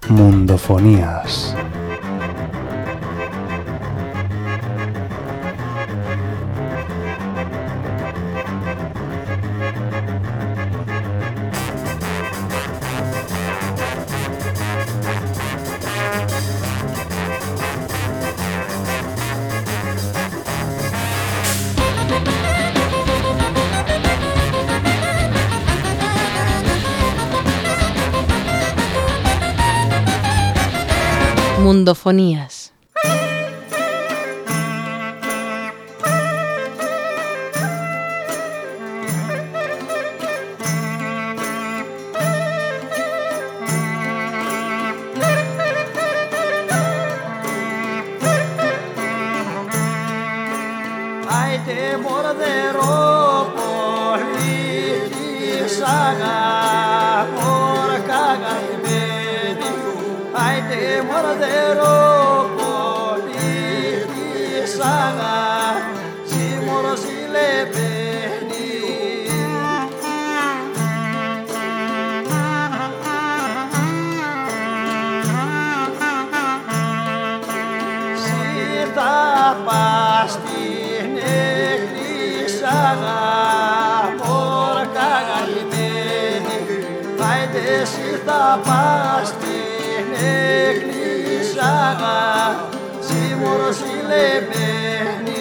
Μουντοφωνίας. Μουντοφωνίας. Άιτε μορδερό πολίτης αγάπη καγαϊμένη. Άιτε μορδερό πολίτης αγάπη μορζιλεμένη. Σύρτα πας στην εκκλησιά μόρα καγαϊμένη. Άιτε σύρτα πας στην εκκλησιά μορζιλεμένη.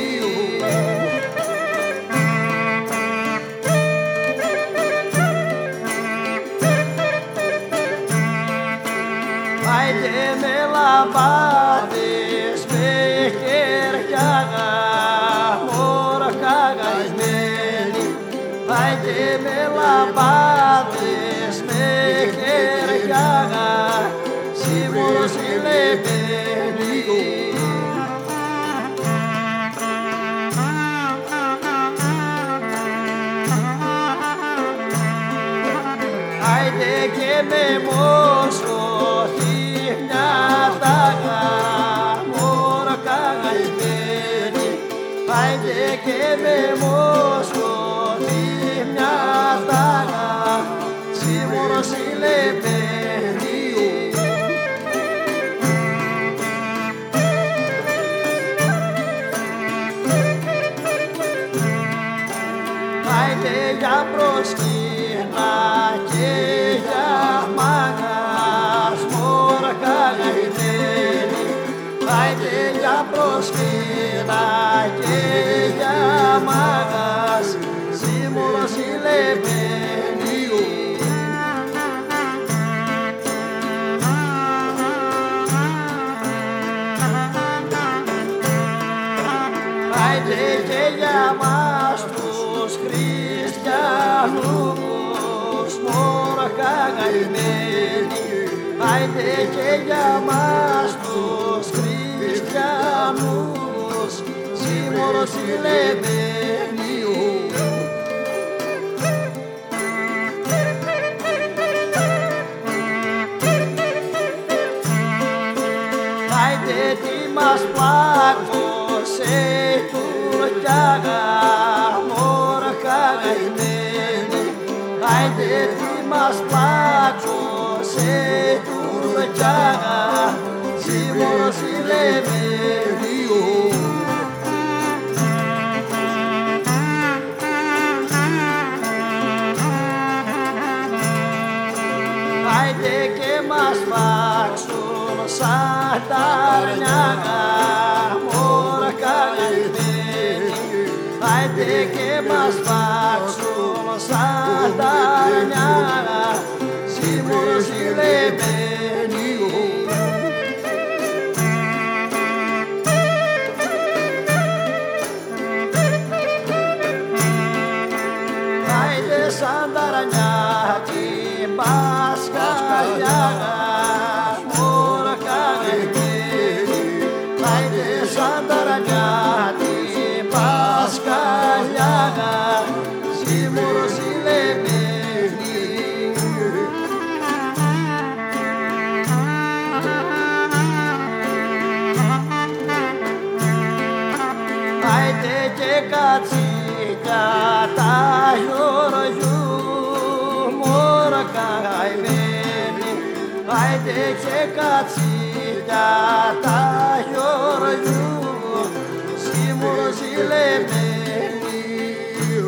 Άιτε με λαμπάδες με χέρια μόρα καγαϊμένη. Άιτε με λαμπάδες με χέρια μορζιλεμένη. Άιτε και με μοσχοθεί μια τάγα μόρα καγαϊμένη. Άιτε και με μοσχοθεί μια τάγα μορζιλεμένη. Άιτε για προσκύνα και για μάγας μόρα καγαϊμένη. Άιτε για προσκύνα και για μάγας μορζιλεμένη. Άιτε και για μας τους χριστιανούς μόρα καγαϊμένη. Άιτε και για μας τους χριστιανούς μορζιλεμένη. Άιτε τι μας πλάκωσε η Τουρκιά μόρα καγαϊμένη. Άιτε τι μας πλάκωσε η Τουρκιά μορζιλεμένη. Άιτε και μας φάξουν σαν τα αρνιάγα μόρα καγαϊμένη. Άιτε και μας φάξουν σαν τα αρνιάγα μορζιλεμένη. Άιτε σαν τα αρνιά την πασκαλιά μόρα καγαϊμένη. Άιτε σαν τα αρνιά την πασκαλιά μορζιλεμένη. Άιτε και κατσίκια τα γιοργιού μόρα καγαϊμένη. Haide ce cația ta Iorgiu și murzile meniu.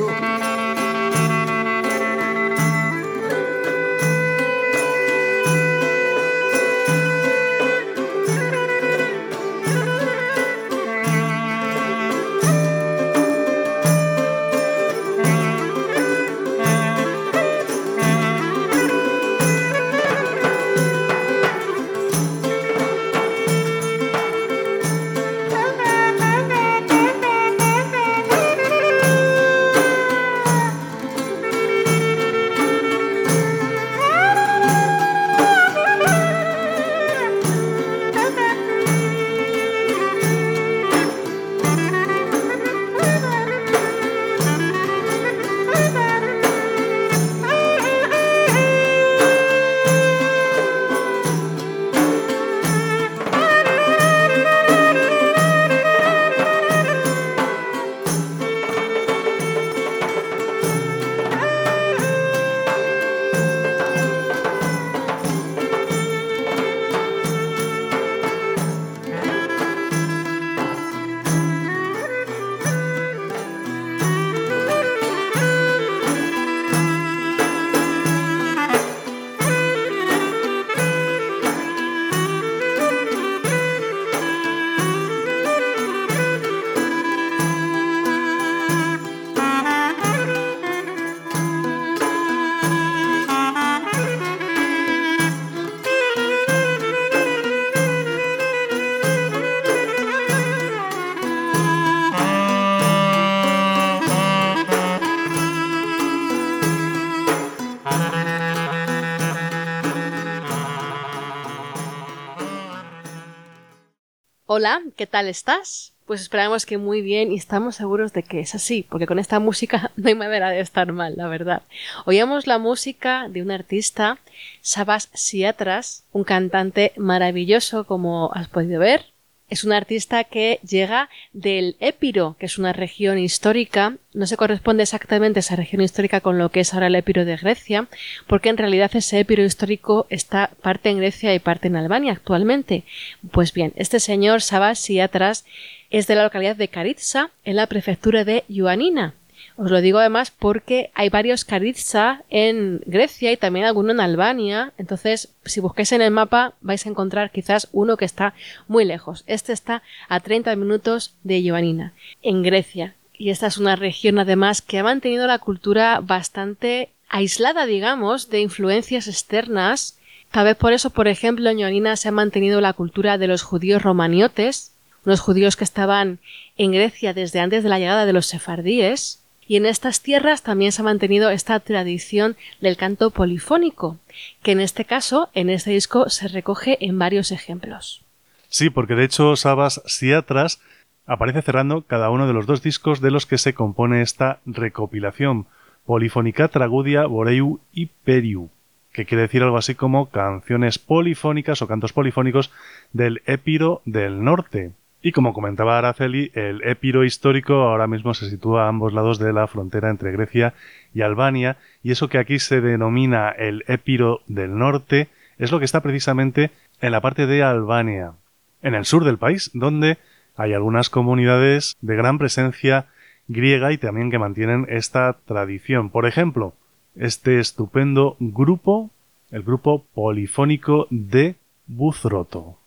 Hola, ¿qué tal estás? Pues esperamos que muy bien y estamos seguros de que es así, porque con esta música no hay manera de estar mal, la verdad. Oíamos la música de un artista, Sabas Siatras, un cantante maravilloso, como has podido ver. Es un artista que llega del Épiro, que es una región histórica. No se corresponde exactamente esa región histórica con lo que es ahora el Épiro de Grecia, porque en realidad ese Épiro histórico está parte en Grecia y parte en Albania actualmente. Pues bien, este señor Sabas Siatras es de la localidad de Karitsa, en la prefectura de Ioannina. Os lo digo además porque hay varios Karitsa en Grecia y también alguno en Albania. Entonces, si busquáis en el mapa vais a encontrar quizás uno que está muy lejos. Este está a 30 minutos de Ioannina, en Grecia. Y esta es una región además que ha mantenido la cultura bastante aislada, digamos, de influencias externas. Tal vez por eso, por ejemplo, en Ioannina se ha mantenido la cultura de los judíos romaniotes, unos judíos que estaban en Grecia desde antes de la llegada de los sefardíes. Y en estas tierras también se ha mantenido esta tradición del canto polifónico, que en este caso, en este disco, se recoge en varios ejemplos. Sí, porque de hecho Sabas Siatras aparece cerrando cada uno de los dos discos de los que se compone esta recopilación, Polifónica Tragudia Boreiu y Periu, que quiere decir algo así como canciones polifónicas o cantos polifónicos del Épiro del Norte. Y como comentaba Araceli, el Épiro histórico ahora mismo se sitúa a ambos lados de la frontera entre Grecia y Albania, y eso que aquí se denomina el Épiro del Norte es lo que está precisamente en la parte de Albania, en el sur del país, donde hay algunas comunidades de gran presencia griega y también que mantienen esta tradición. Por ejemplo, este estupendo grupo, el grupo polifónico de Buzroto.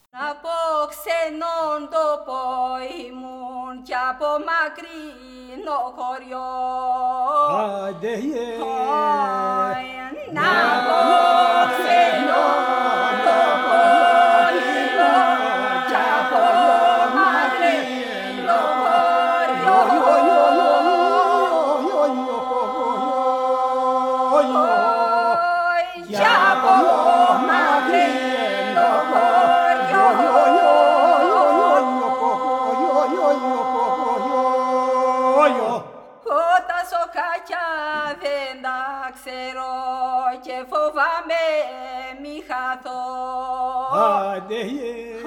Xenon dopo imun chiapo macri no corio Haide Napo xenon dopo imun chiapo macri no corio chiapo macri no corio Ota sokacha venda xero che fovame mi hato Haide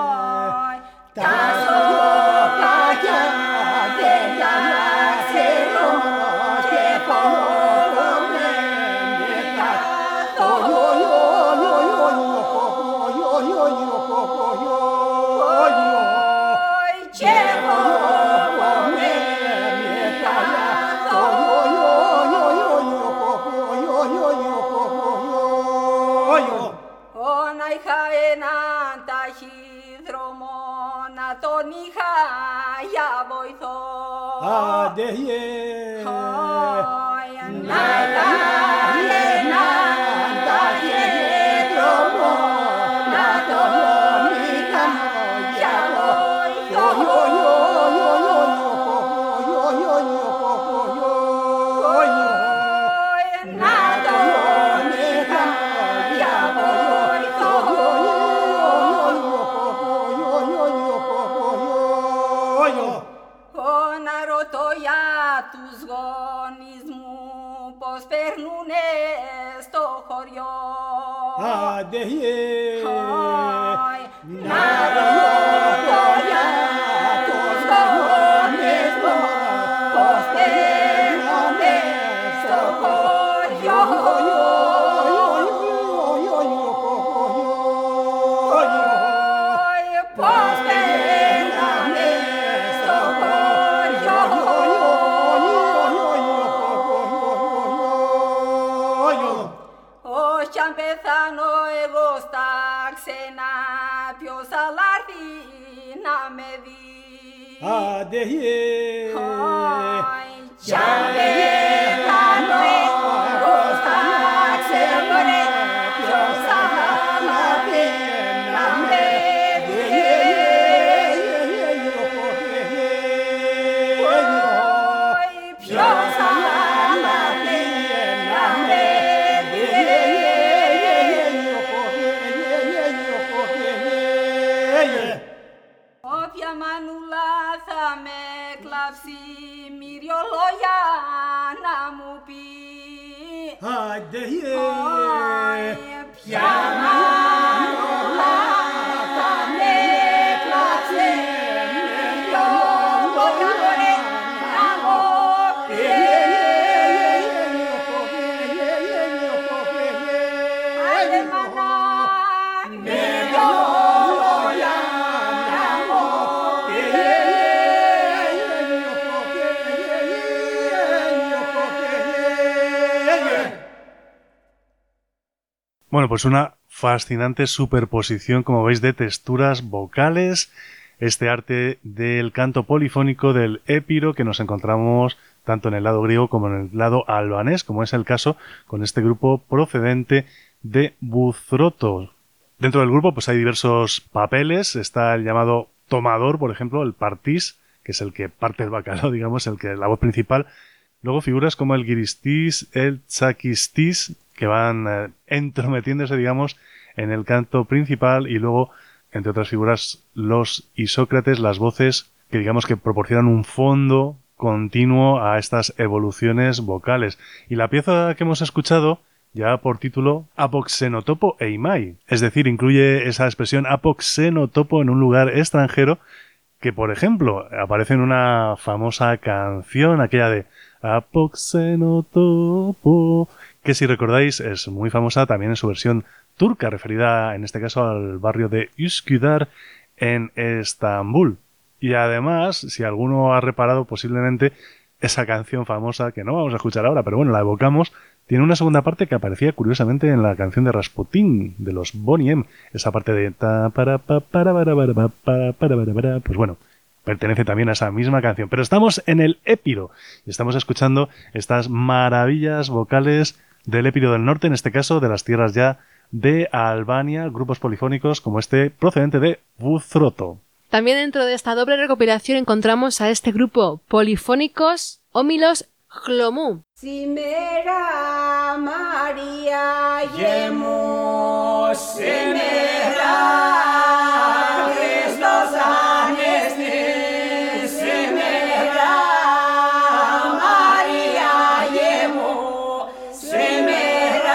Ta sokacha venda xero che fovame mi hato Τον είχα για βοηθό. Άντε να τα δρόμο, να τον είχα για βοηθό. Να τον είχα για βοηθό. Να ρωτώ για τους γονείς μου πως περνούνε στο χωριό. Άντε να ρωτώ για τους γονείς μου πως περνούνε στο χωριό. Πως περνούνε στο χωριό. Όχι αν πεθάνω εγώ στα ξένα, ποιος θα έρθει να με δει. Άντε Κι αν πεθάνω εγώ στα ξένα, ποιος θα έρθει να με δει. Ποιος θα έρθει να με δει. Όποια μανούλα θα με κλάψει, μύριο λόγια να μου πει. Άντε Ποια μανούλα θα με κλάψει, μύριο λόγια να μου πει. Άιντε μάνα, μύριο λόγια να μου πει. Bueno, pues una fascinante superposición, como veis, de texturas vocales, este arte del canto polifónico del épiro que nos encontramos tanto en el lado griego como en el lado albanés, como es el caso con este grupo procedente de Buthroto. Dentro del grupo pues hay diversos papeles, está el llamado tomador, por ejemplo, el partís, que es el que parte el bacalao, digamos, la voz principal. Luego figuras como el giristis, el tsakistis, que van entrometiéndose, digamos, en el canto principal, y luego, entre otras figuras, los isócrates, las voces que digamos que proporcionan un fondo continuo a estas evoluciones vocales. Y la pieza que hemos escuchado lleva por título Apoxenotopo eimai, es decir, incluye esa expresión apoxenotopo en un lugar extranjero que, por ejemplo, aparece en una famosa canción, aquella de Apoxenotopo, que si recordáis es muy famosa también en su versión turca, referida en este caso al barrio de Üsküdar en Estambul. Y además, si alguno ha reparado posiblemente, esa canción famosa, que no vamos a escuchar ahora, pero bueno, la evocamos, tiene una segunda parte que aparecía curiosamente en la canción de Rasputín, de los Boney M, esa parte de ta para pa para para, pues bueno, pertenece también a esa misma canción. Pero estamos en el épiro y estamos escuchando estas maravillas vocales del épiro del norte, en este caso de las tierras ya de Albania, grupos polifónicos como este procedente de Buthroto. También dentro de esta doble recopilación encontramos a este grupo polifónicos Ómilos Χλωμού. Σήμερα Μαρία γεμώ, σήμερα Χριστός Ανέστη, σήμερα Μαρία γεμώ, σήμερα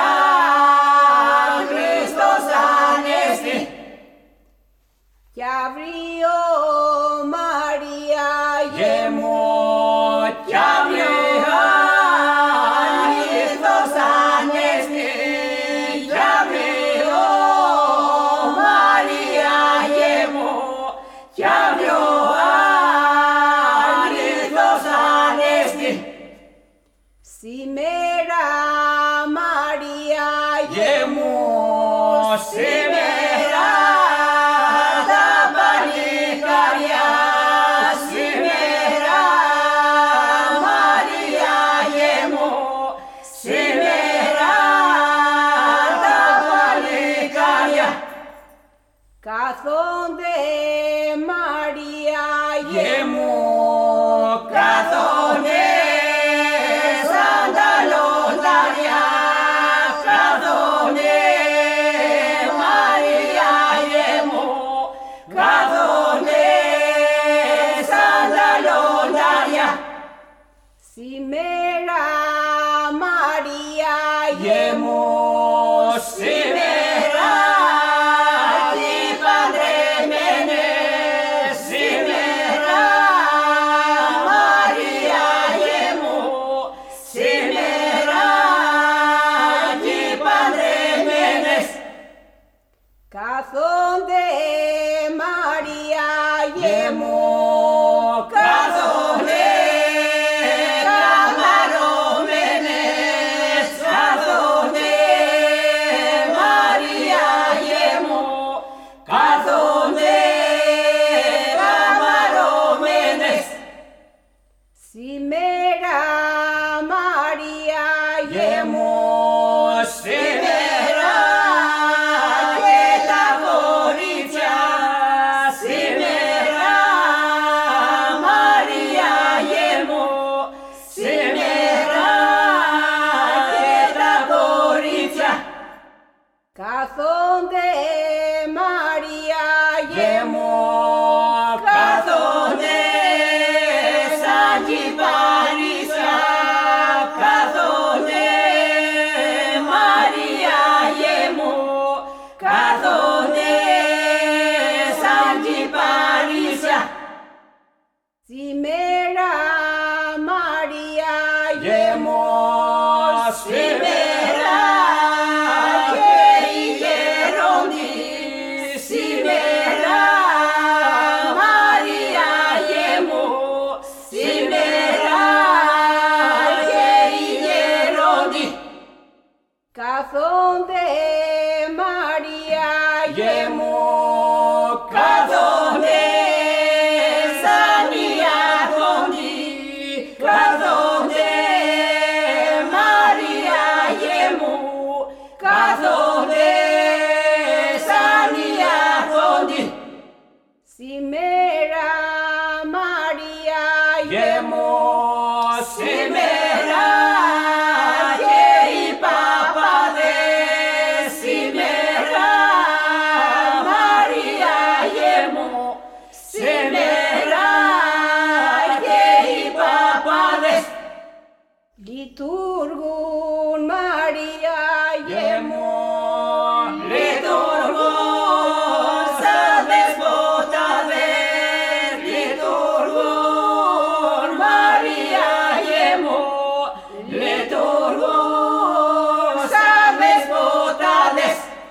Χριστός Ανέστη. Κι αύριο Μαρία γεμώ, κι αύριο Χριστός Ανέστη, κι αύριο Μαρία Κάθονται Μαρία γε μου, κάθονται σαν τα λοντάρια, κάθονται Μαρία γε μου, κάθονται σαν τα λοντάρια. Σήμερα Μαρία γε μου, σήμερα τι παντρεμένες, σήμερα Μαρία γε μου, σήμερα τι παντρεμένες. Κάθονται Μαρία γε μου, κάθονται καμαρωμένες, κάθονται Μαρία γε μου, κάθονται καμαρωμένες. Σήμερα Μαρία γε μου, σήμερα και τα κορίτσια, σήμερα Μαρία γε μου, σήμερα και τα κορίτσια. Κάθονται Μαρία γε μου, κάθονται σαν κυπαρίσια, κάθονται Μαρία γε μου, κάθονται σαν κυπαρίσια. Σήμερα Μαρία γε μου, σήμερα και οι γέροντες, σήμερα Μαρία γε μου, σήμερα και οι γέροντες. Κάθονται Μαρία γε μου, κάθονται σαν οι άρχοντες, κάθονται Μαρία γε μου, κάθονται σαν οι άρχοντες. Σήμερα Μαρία γε μου, σήμερα και οι παπάδες, σήμερα Μαρία γε μου, σήμερα και οι παπάδες. Λειτουργούν Μαρία γε μου, λειτουργούν σαν δεσποτάδες, λειτουργούν Μαρία γε μου, λειτουργούν σαν δεσποτάδες.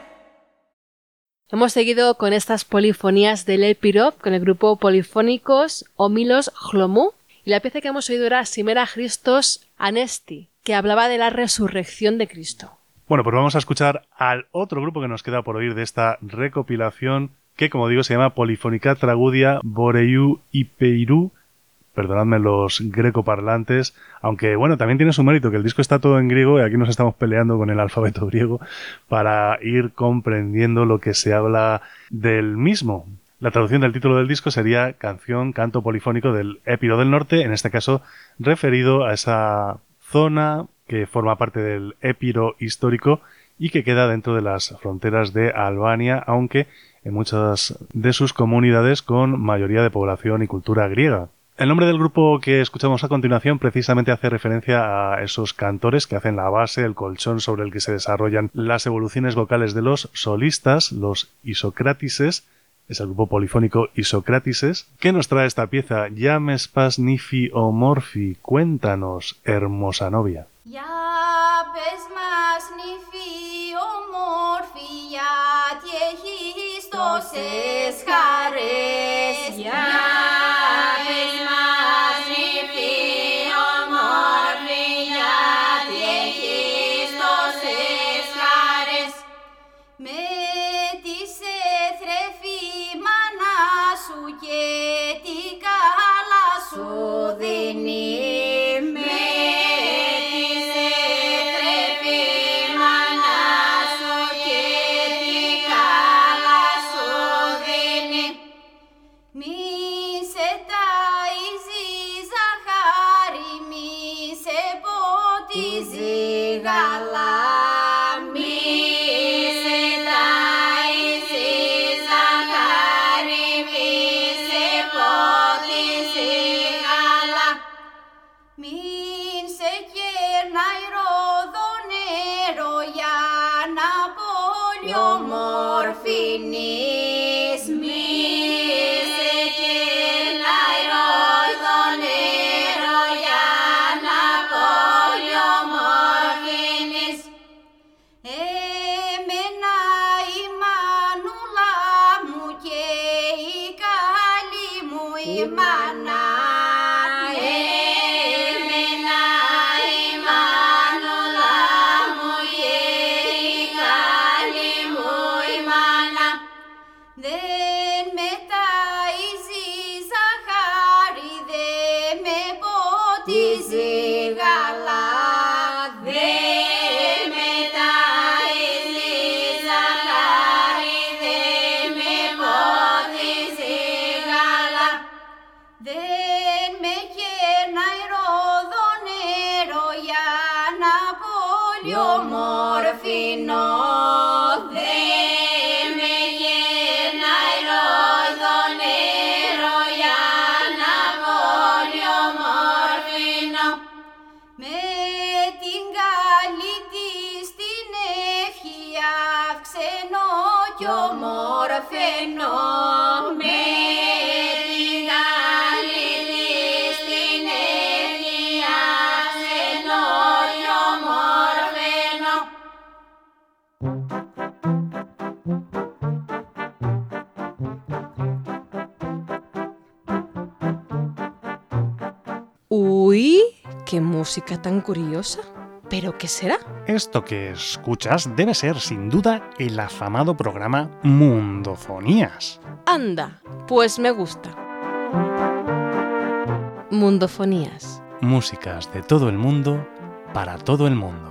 Hemos seguido con estas polifonías del Épiro con el grupo Polifónicos Homilos Chlomú, y la pieza que hemos oído era Simera Christos Anesti, que hablaba de la resurrección de Cristo. Bueno, pues vamos a escuchar al otro grupo que nos queda por oír de esta recopilación, que como digo se llama Polifónica Tragudia Boreiou Ipeirou. Perdonadme los grecoparlantes, aunque bueno, también tiene su mérito que el disco está todo en griego y aquí nos estamos peleando con el alfabeto griego para ir comprendiendo lo que se habla del mismo. La traducción del título del disco sería Canción, Canto Polifónico del Épiro del Norte, en este caso referido a esa zona que forma parte del Épiro histórico y que queda dentro de las fronteras de Albania, aunque en muchas de sus comunidades con mayoría de población y cultura griega. El nombre del grupo que escuchamos a continuación precisamente hace referencia a esos cantores que hacen la base, el colchón sobre el que se desarrollan las evoluciones vocales de los solistas, los isocrátises. Es el grupo polifónico Isocrátises. ¿Qué nos trae esta pieza? Llames pas nifi o morfi. Cuéntanos, hermosa novia. Ya πες μας νυφή ομόρφη, γιατί έχεις τόσες χαρές. Για πες μας νυφή ομόρφη, γιατί έχεις τόσες χαρές. Με τη σε θρέφει μάνα σου και τι καλά σου δίνει. μάνα, εμένα η μανούλα μου και η καλή μου η μάνα. Δεν με ταΐζει ζαχάρι, δεν με ποτίζει γάλα. Δεν με ταΐζει ζαχάρι, δεν με ποτίζει γάλα. Δεν με κέρνάει ρόδο νερό για να πολύ ομορφινό. Δεν με κέρνάει ρόδο νερό για να πολύ ομορφινό. Με την καλή της την ευχή αυξενώ κι ομορφαινώ. Με την καλή της την ευχή αυξενώ κι ομορφαινώ. Uy, qué música tan curiosa. ¿Pero qué será? Esto que escuchas debe ser sin duda el afamado programa Mundofonías. Anda, pues me gusta. Mundofonías. Músicas de todo el mundo para todo el mundo.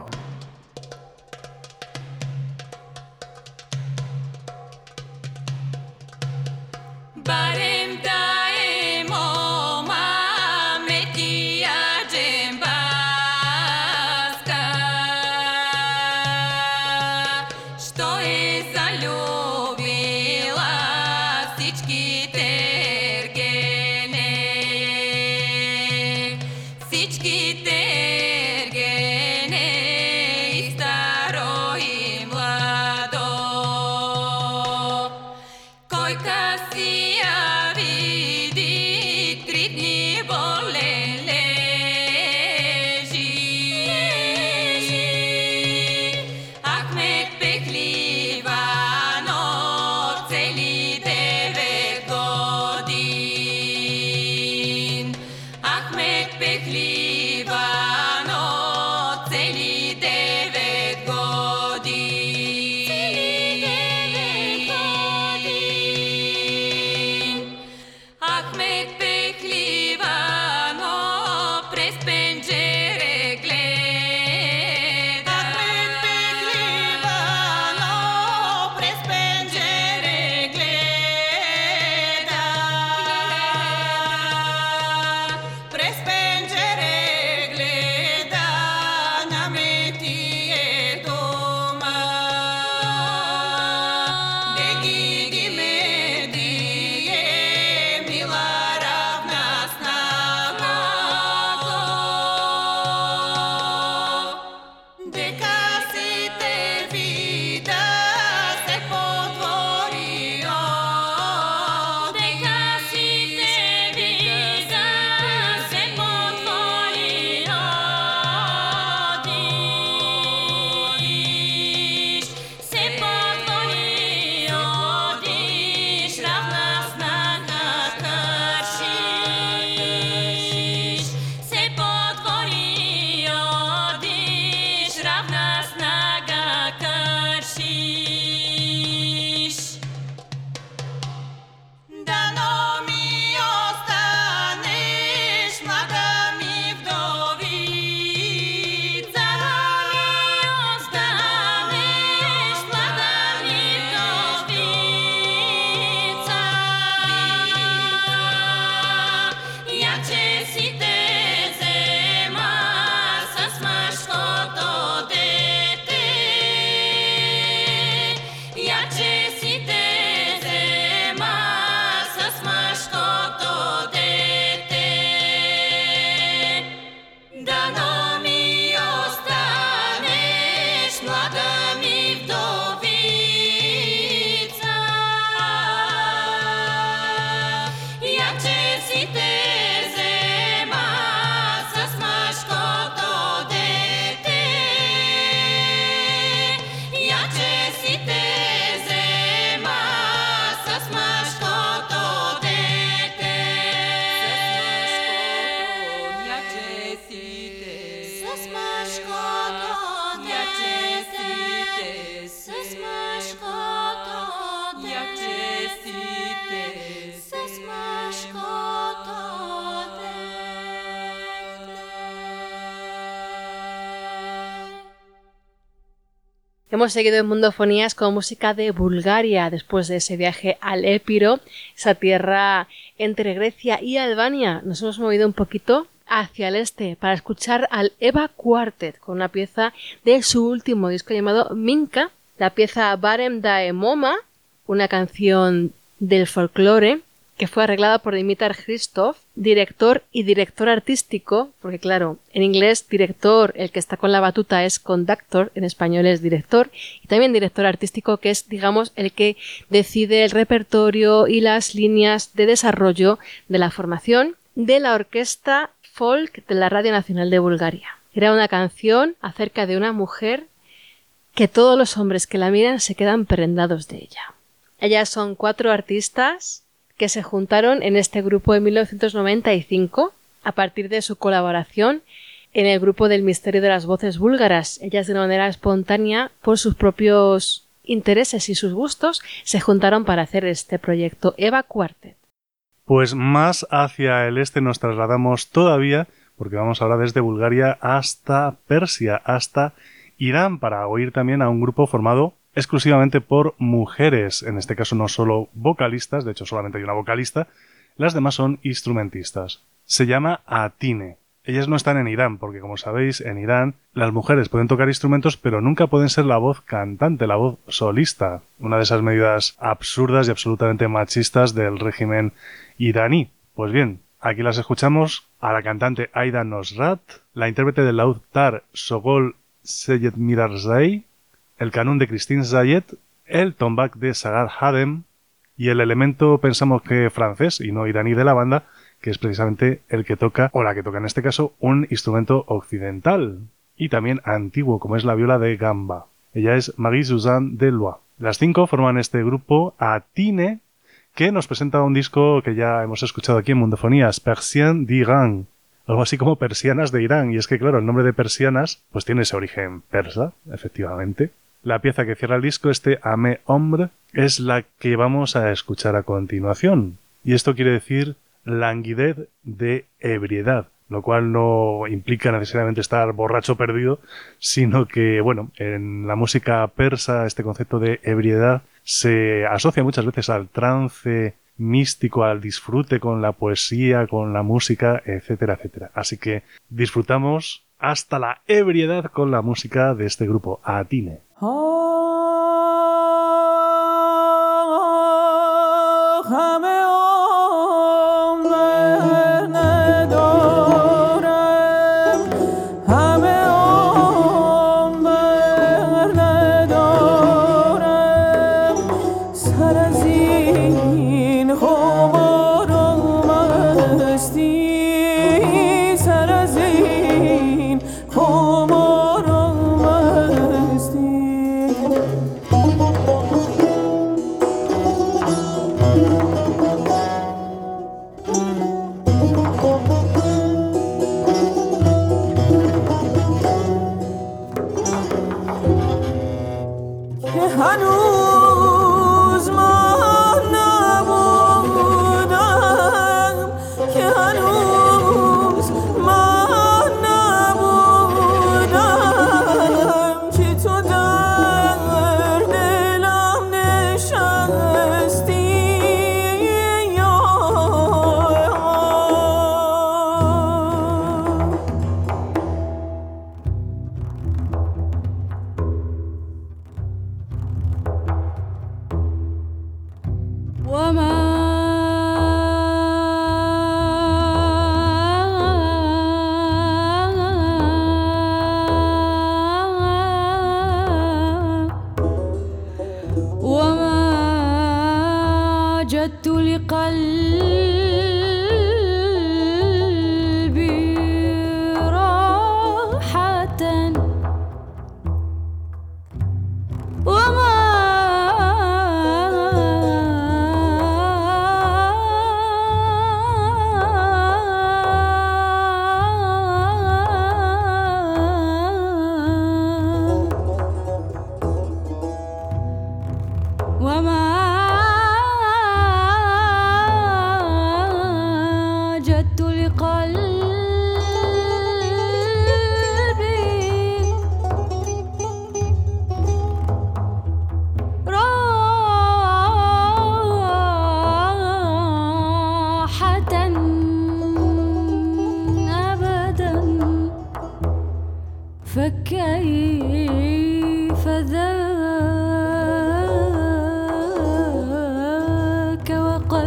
Hemos seguido en Mundofonías con música de Bulgaria después de ese viaje al Épiro, esa tierra entre Grecia y Albania. Nos hemos movido un poquito hacia el este para escuchar al Eva Quartet con una pieza de su último disco llamado Minka, la pieza Barem da Moma, una canción del folclore que fue arreglada por Dimitar Hristov, director y director artístico, porque claro, en inglés director, el que está con la batuta es conductor, en español es director, y también director artístico, que es, digamos, el que decide el repertorio y las líneas de desarrollo de la formación de la orquesta folk de la Radio Nacional de Bulgaria. Era una canción acerca de una mujer que todos los hombres que la miran se quedan prendados de ella. Ellas son 4 artistas que se juntaron en este grupo en 1995 a partir de su colaboración en el grupo del Misterio de las Voces Búlgaras. Ellas de una manera espontánea, por sus propios intereses y sus gustos, se juntaron para hacer este proyecto Eva Quartet. Pues más hacia el este nos trasladamos todavía, porque vamos ahora desde Bulgaria hasta Persia, hasta Irán, para oír también a un grupo formado exclusivamente por mujeres, en este caso no solo vocalistas, de hecho solamente hay una vocalista, las demás son instrumentistas. Se llama Atine. Ellas no están en Irán, porque como sabéis, en Irán las mujeres pueden tocar instrumentos, pero nunca pueden ser la voz cantante, la voz solista, una de esas medidas absurdas y absolutamente machistas del régimen iraní. Pues bien, aquí las escuchamos a la cantante Aida Nosrat, la intérprete del laúd tar Sogol Seyedmirarzai, el canún de Christine Zayed, el tombak de Sagar Hadem y el elemento, pensamos que francés y no iraní de la banda, que es precisamente el que toca, o la que toca en este caso, un instrumento occidental y también antiguo, como es la viola de gamba. Ella es Marie-Suzanne Delois. Las 5 forman este grupo Atine, que nos presenta un disco que ya hemos escuchado aquí en Mundofonías, Persiennes d'Iran, algo así como persianas de Irán, y es que claro, el nombre de persianas pues tiene ese origen persa, efectivamente. La pieza que cierra el disco, este Amé Ombre, es la que vamos a escuchar a continuación, y esto quiere decir languidez de ebriedad, lo cual no implica necesariamente estar borracho perdido, sino que, bueno, en la música persa este concepto de ebriedad se asocia muchas veces al trance místico, al disfrute con la poesía, con la música, etcétera, etcétera. Así que disfrutamos hasta la ebriedad con la música de este grupo, Atine.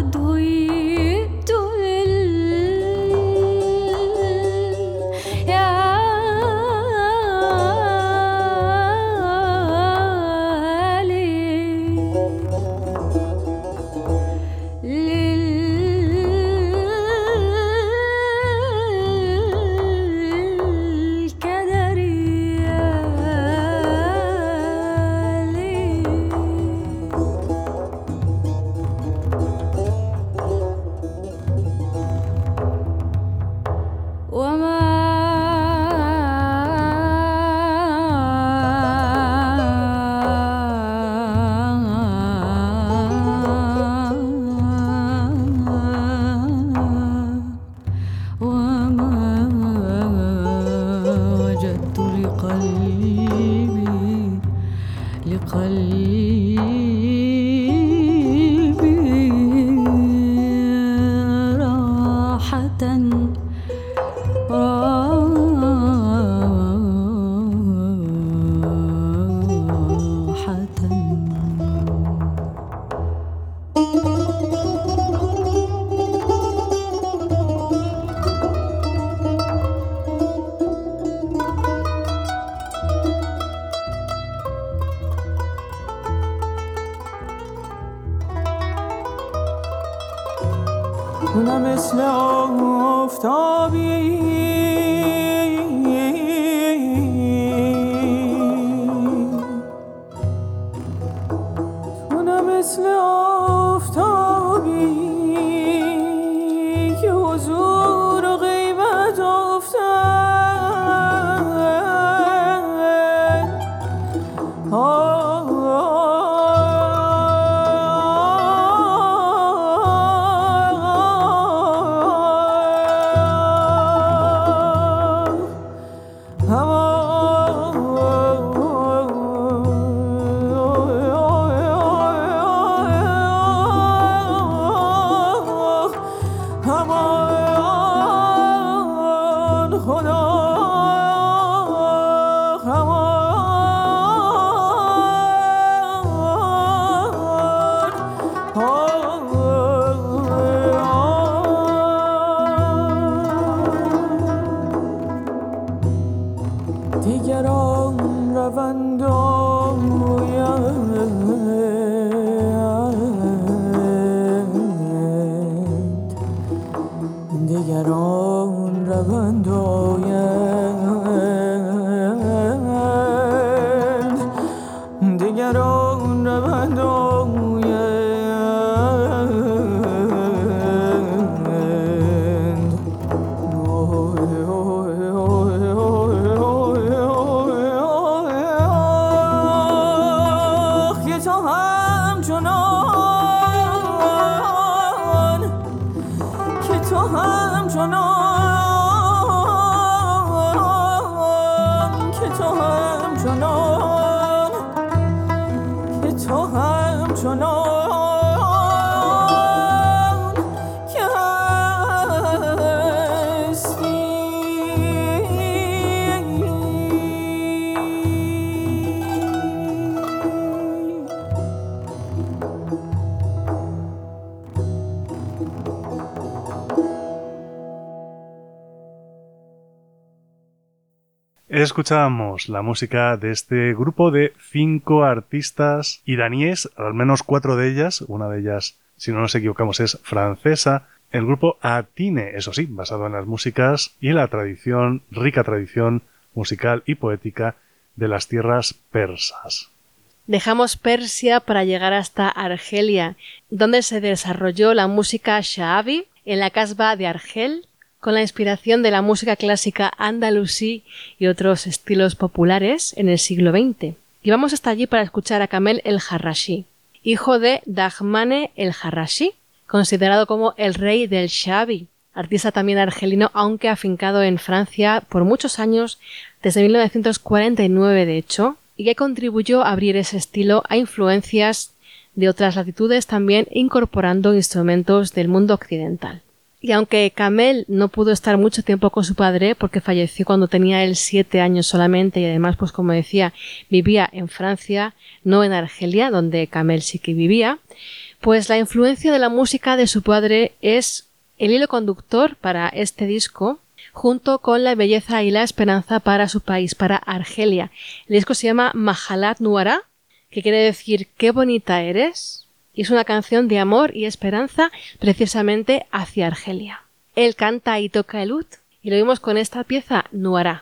اونم مثل آفتابی اونم مثل آفتابی که حضور و غیبت افتن دیگران روند آیند دیگران روند آیند دیگران روند آیند Escuchábamos la música de este grupo de 5 artistas iraníes, al menos 4 de ellas, una de ellas, si no nos equivocamos, es francesa, el grupo Atine, eso sí, basado en las músicas y la tradición, rica tradición musical y poética de las tierras persas. Dejamos Persia para llegar hasta Argelia, donde se desarrolló la música sha'abi en la casba de Argel, con la inspiración de la música clásica andalusí y otros estilos populares en el siglo XX. Y vamos hasta allí para escuchar a Kamel el-Jarrashi, hijo de Dahmane el-Jarrashi, considerado como el rey del sha'abi, artista también argelino, aunque afincado en Francia por muchos años, desde 1949 de hecho, y que contribuyó a abrir ese estilo a influencias de otras latitudes, también incorporando instrumentos del mundo occidental. Y aunque Kamel no pudo estar mucho tiempo con su padre porque falleció cuando tenía él 7 años solamente y además, pues como decía, vivía en Francia, no en Argelia, donde Kamel sí que vivía, Pues la influencia de la música de su padre es el hilo conductor para este disco, junto con la belleza y la esperanza para su país, para Argelia. El disco se llama Mahalat Nuara, que quiere decir qué bonita eres, y es una canción de amor y esperanza precisamente hacia Argelia. Él canta y toca el oud, y lo vimos con esta pieza Nuara.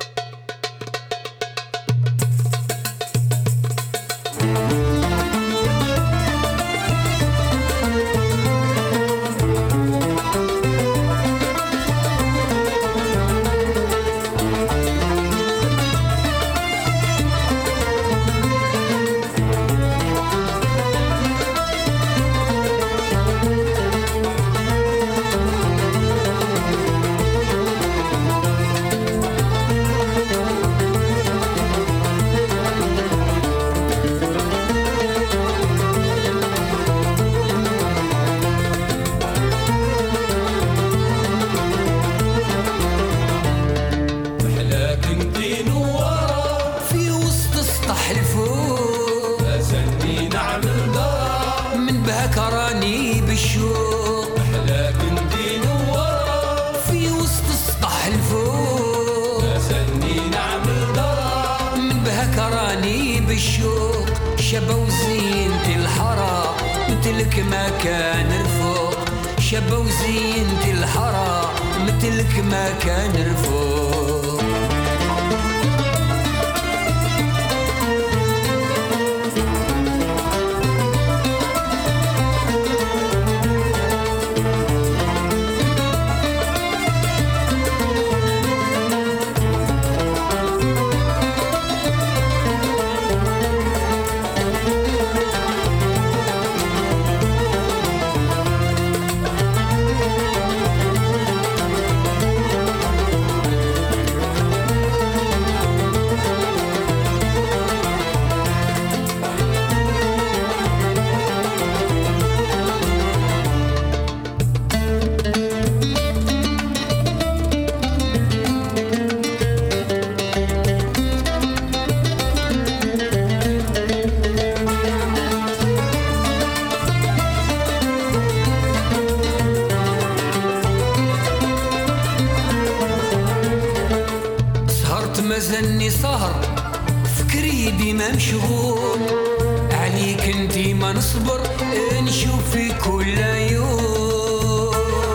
مازلني سهر فكري ديما مشغول عليك انتي ما نصبر نشوفك كل يوم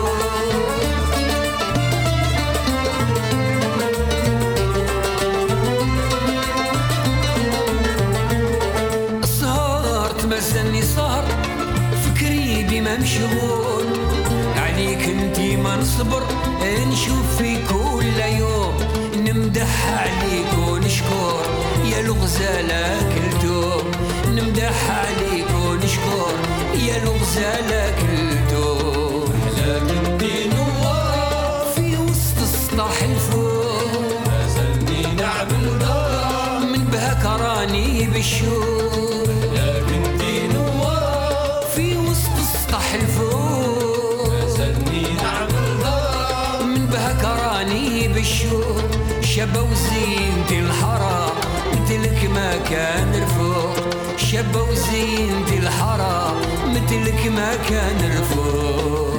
سهرت مازلني سهر فكري ديما مشغول عليك انتي ما نصبر نشوفك كل يوم نمدح عليك ونشكر يا الغزالة كلتوم نمدح عليك ونشكر يا الغزالة كلتوم أحلاك انتي نوار في وسط السطح الفوق مازلني نعمل دار من بهاك راني بالشوق أحلاك انتي نوار في وسط السطح الفوق مازلني نعمل دار من بهاك راني بالشوق شبه وزينتي الحرام مثلك ما كان رفوق شبه وزينتي الحرام مثلك ما كان رفوق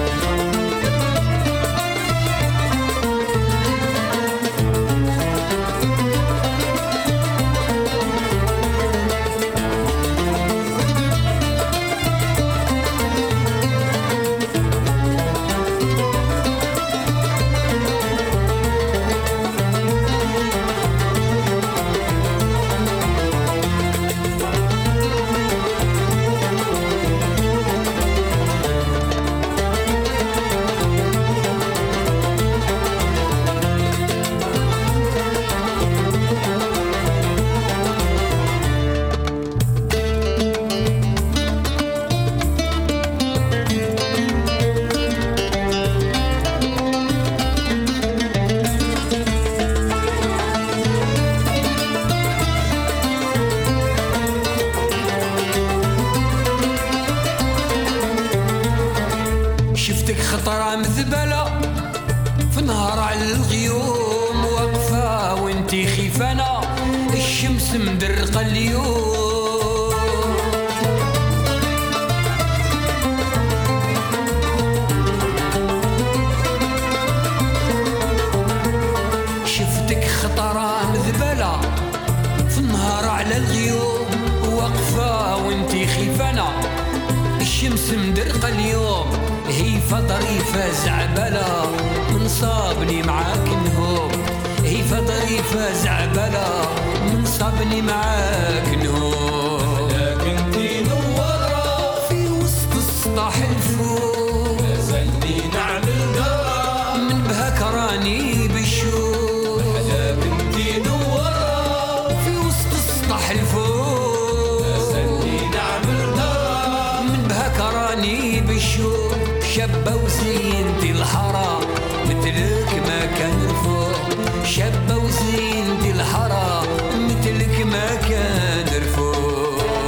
خطرة مذبلة في نهار على الغيوم واقفة وانتي خيفانة الشمس مدرقة اليوم مدرقة اليوم هي فظريفة زعبلة من صابني معاك نهوم هي فظريفة زعبلة من صابني معاك نهوم لكن انتي نورة في وسط السطح الفوق نزلني نعمل درة من بهاك راني بالشوق لكن انتي نورة في وسط السطح الفوق نزلني نعمل درة من بهاك راني بالشوق شابة وزينتي الحرام مثلك ما كان رفوق شابة وزينتي الحرام مثلك ما كان رفوق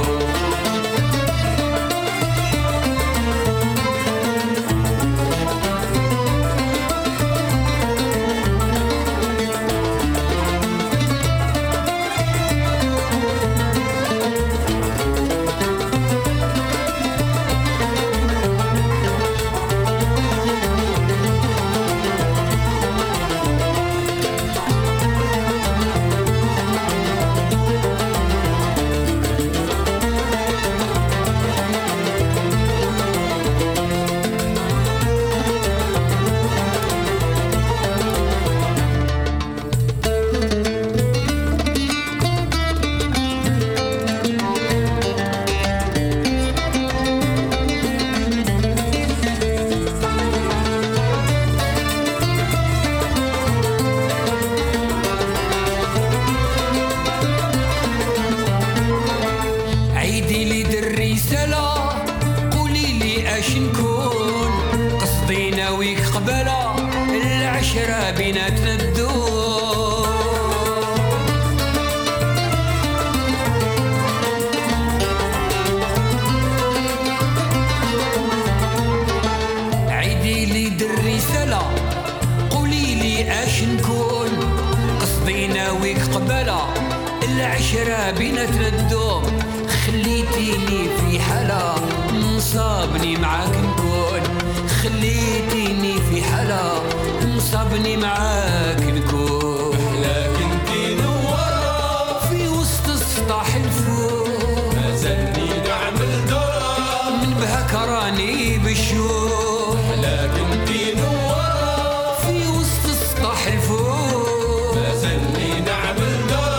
العشرة بيناتنا الدوم خليتيني في حلا مصابني معاك نكون خليتيني في حلا مصابني معاك نكون لكن انتي نورة في وسط السطح الفوق مازالني نعمل دورة من بهاك راني بالشوق لكن انتي نورة في وسط السطح الفوق مازالني نعمل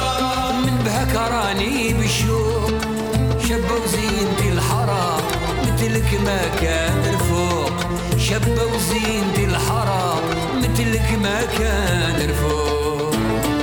راني بالشوق شابة وزينتي الحرام مثلك ما كان رفوق شابة وزينتي الحرام مثلك ما كان رفوق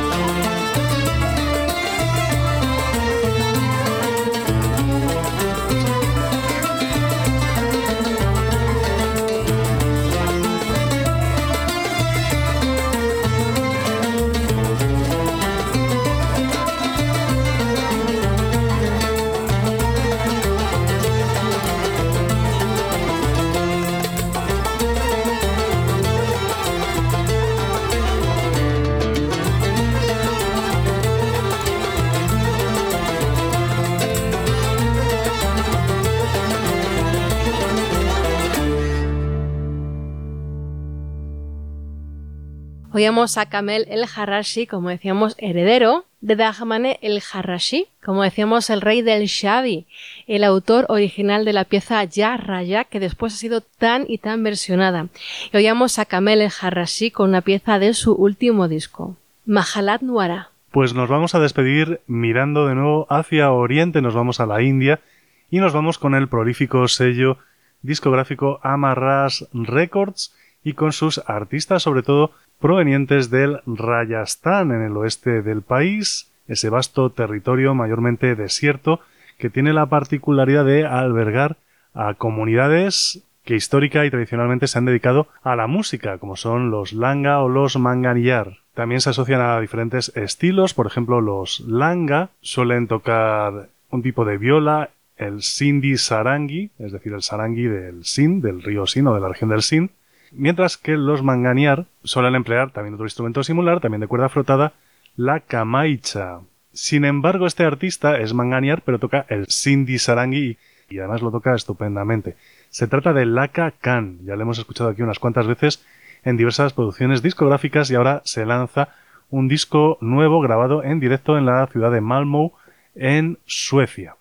Oíamos a Kamel el Harrashi, como decíamos, heredero de Dahmane el Harrashi, como decíamos, el rey del Shabi, el autor original de la pieza Ya Raya, que después ha sido tan y tan versionada. Y oíamos a Kamel el Harrashi con una pieza de su último disco, Mahalat Nuara. Pues nos vamos a despedir mirando de nuevo hacia Oriente, nos vamos a la India y nos vamos con el prolífico sello discográfico Amarras Records y con sus artistas, sobre todo provenientes del Rajasthan, en el oeste del país, ese vasto territorio mayormente desierto que tiene la particularidad de albergar a comunidades que histórica y tradicionalmente se han dedicado a la música, como son los Langa o los Manganiyar. También se asocian a diferentes estilos, por ejemplo los Langa suelen tocar un tipo de viola, el Sindhi Sarangi, es decir, el Sarangi del Sindh, del río Sindh o de la región del Sindh, mientras que los Manganiyar suelen emplear también otro instrumento similar, también de cuerda frotada, la Kamaicha. Sin embargo, este artista es Manganiyar, pero toca el Sindhi Sarangi y además lo toca estupendamente. Se trata de Laka Khan, ya lo hemos escuchado aquí unas cuantas veces en diversas producciones discográficas y ahora se lanza un disco nuevo grabado en directo en la ciudad de Malmö, en Suecia.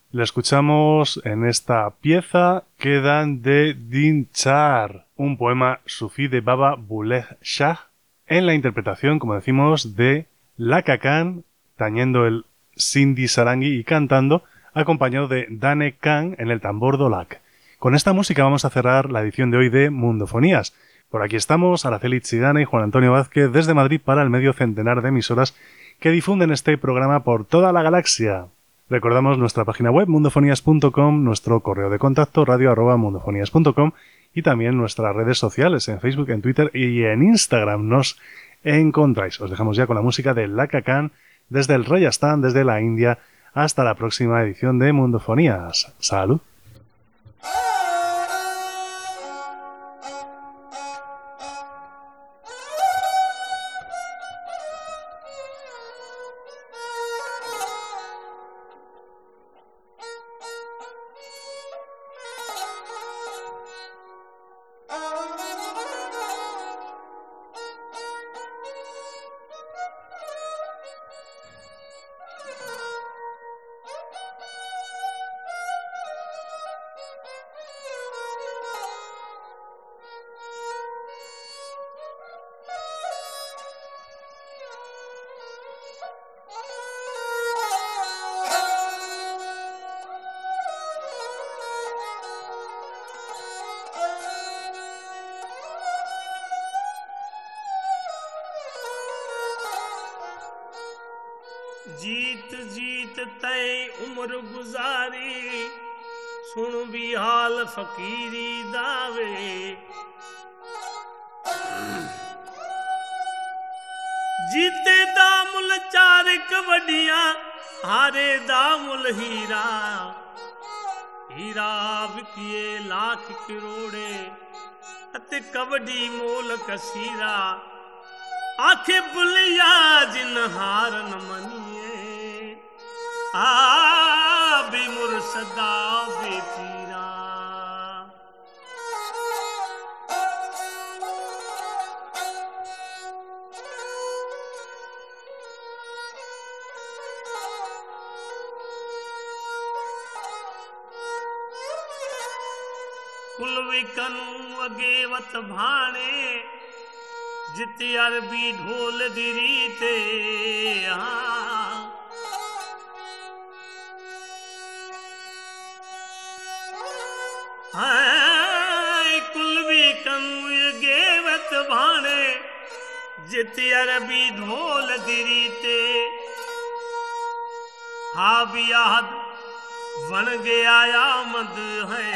Le escuchamos en esta pieza Quedan de Dinchar, un poema sufí de Baba Bulleh Shah, en la interpretación, como decimos, de Laka Khan, tañendo el Sindhi Sarangi y cantando, acompañado de Dane Khan en el tambor dolak. Con esta música vamos a cerrar la edición de hoy de Mundofonías. Por aquí estamos, Araceli Chigana y Juan Antonio Vázquez desde Madrid para el medio centenar de emisoras que difunden este programa por toda la galaxia. Recordamos nuestra página web mundofonías.com, nuestro correo de contacto radio@mundofonías.com y también nuestras redes sociales en Facebook, en Twitter y en Instagram nos encontráis. Os dejamos ya con la música de Laka Khan desde el Rajasthan, desde la India. Hasta la próxima edición de Mundofonías. ¡Salud! जीत जीत तय उम्र गुजारी सुन भी हाल फकीरी दावे जीते दामुल चार कबड्डियां हारे दामुल हीरा हीरा विकिए लाख करोड़े अते कबड्डी मोल कसीरा आखे बुलिया जिन हार न मनिए आ भी मुर्सदा बेपीरा कुलवी कनू अगे वत भाणे जिते अरबी ढोल दिरी ते कुलवी कनू गेवत भाणे जिते अरबी ढोल दिरी ते हा बियाद बन गया आमद है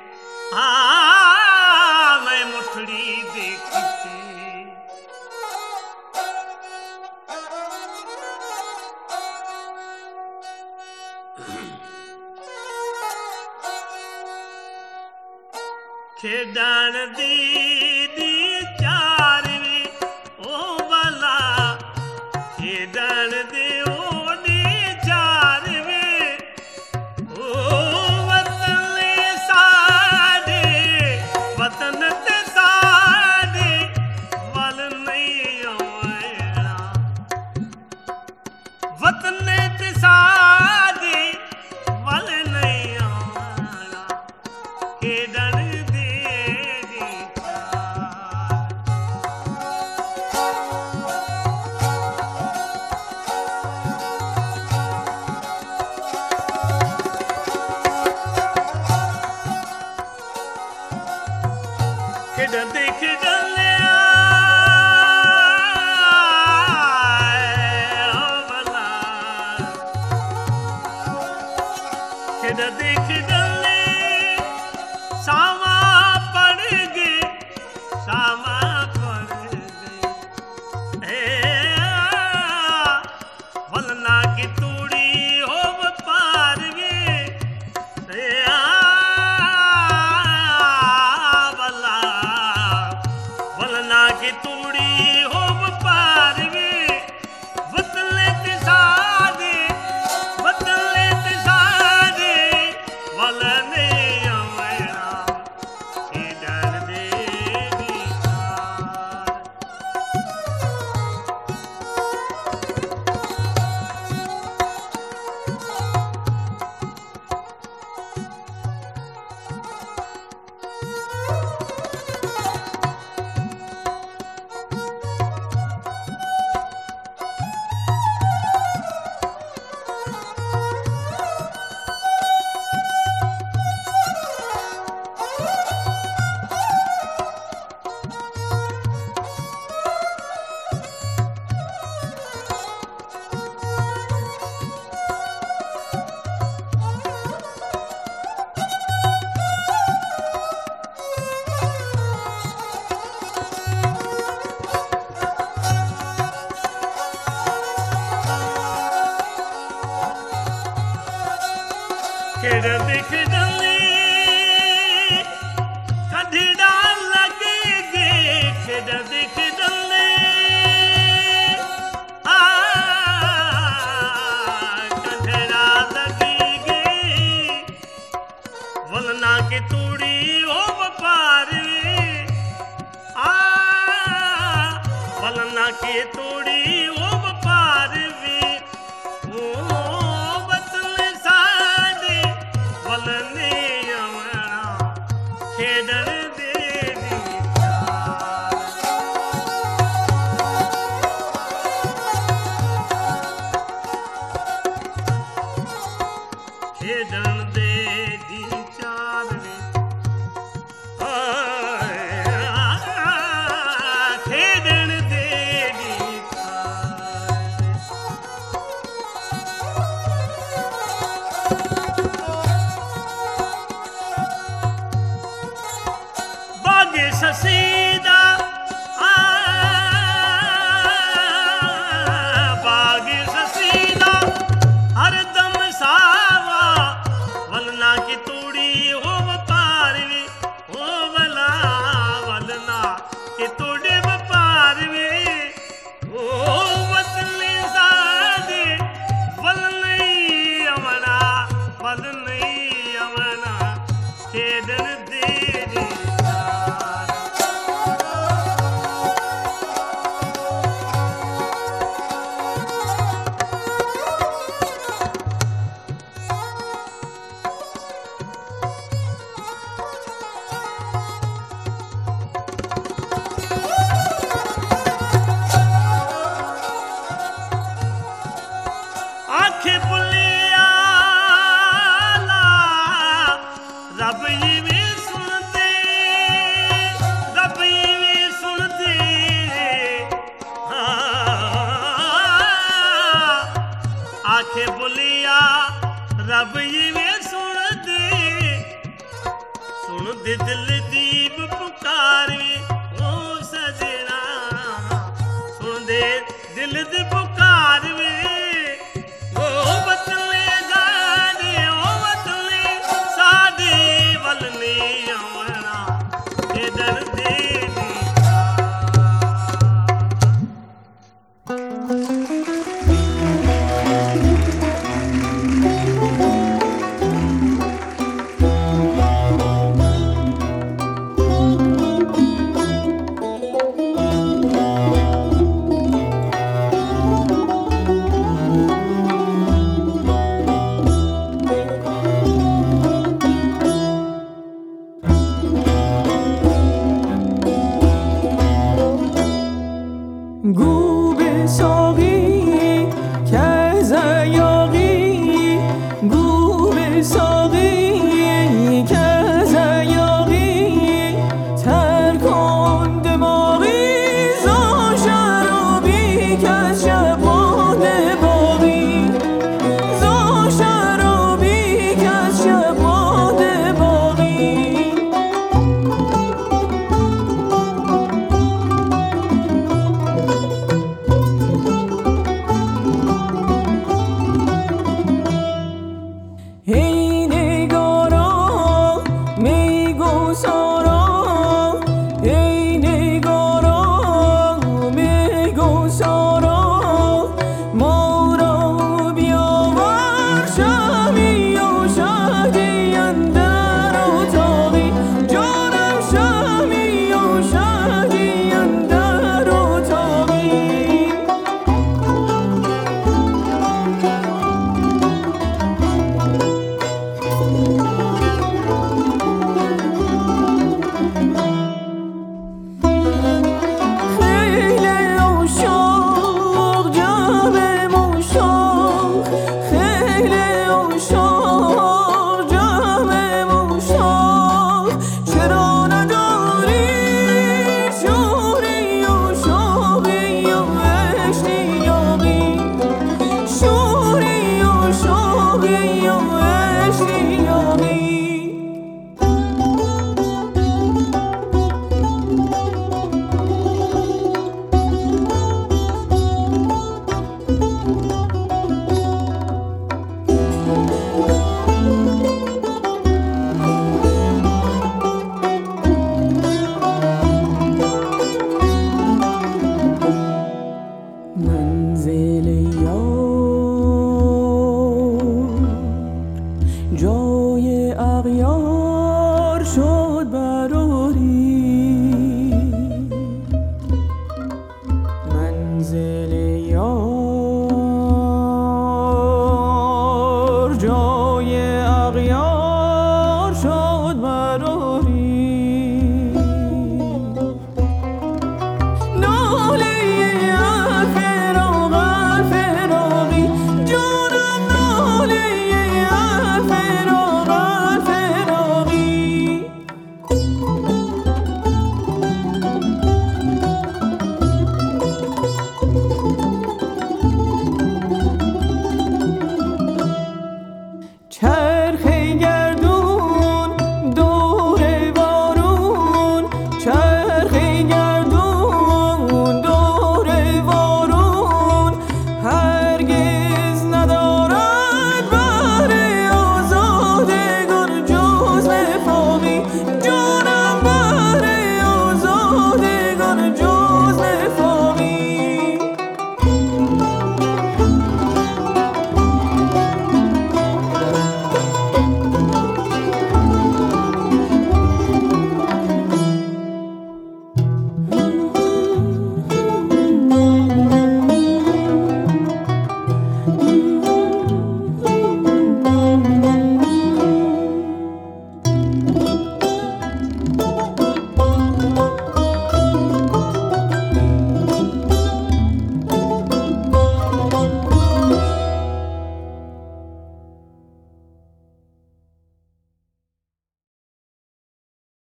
मैं मुठड़ी देखते खेडण दी चारवी ओ बला खेडण दे ओ दी चारवी ओ वतन साडे वतन ते साडे वल नहीं आवेला वतन ते साडे वल नहीं आवेला खेडण ਖੇਡ ਦਿਖਦਲੇ ਕਢੜਾ ਲੱਗੇਗੇ ਖੇਡ ਦਿਖਦਲੇ ਆ ਕਢੜਾ ਲੱਗੇਗੇ ਵਲਨਾ ਕੇ ਤੂੜੀ ਉਹ ਵਪਾਰ ਵੇ ਆ ਵਲਨਾ ਕੇ ਤੂੜੀ ਉਹ ਵਪਾਰ ਵੇ ਉਹ ਬਤਲੇ ਸਾਡੇ ਵਲਨੇ ਆਵਣਾ ਖੇਡਣ ਦੇ ਵਿਚਾਰ ਖੇਡਣ ਦੇ ਵਿਚਾਰ ਵੇ ਖੇਡਣ ਦੇ ਵਿਚਾਰ ਬਾਗੇ ਸਸੀ ਦਾ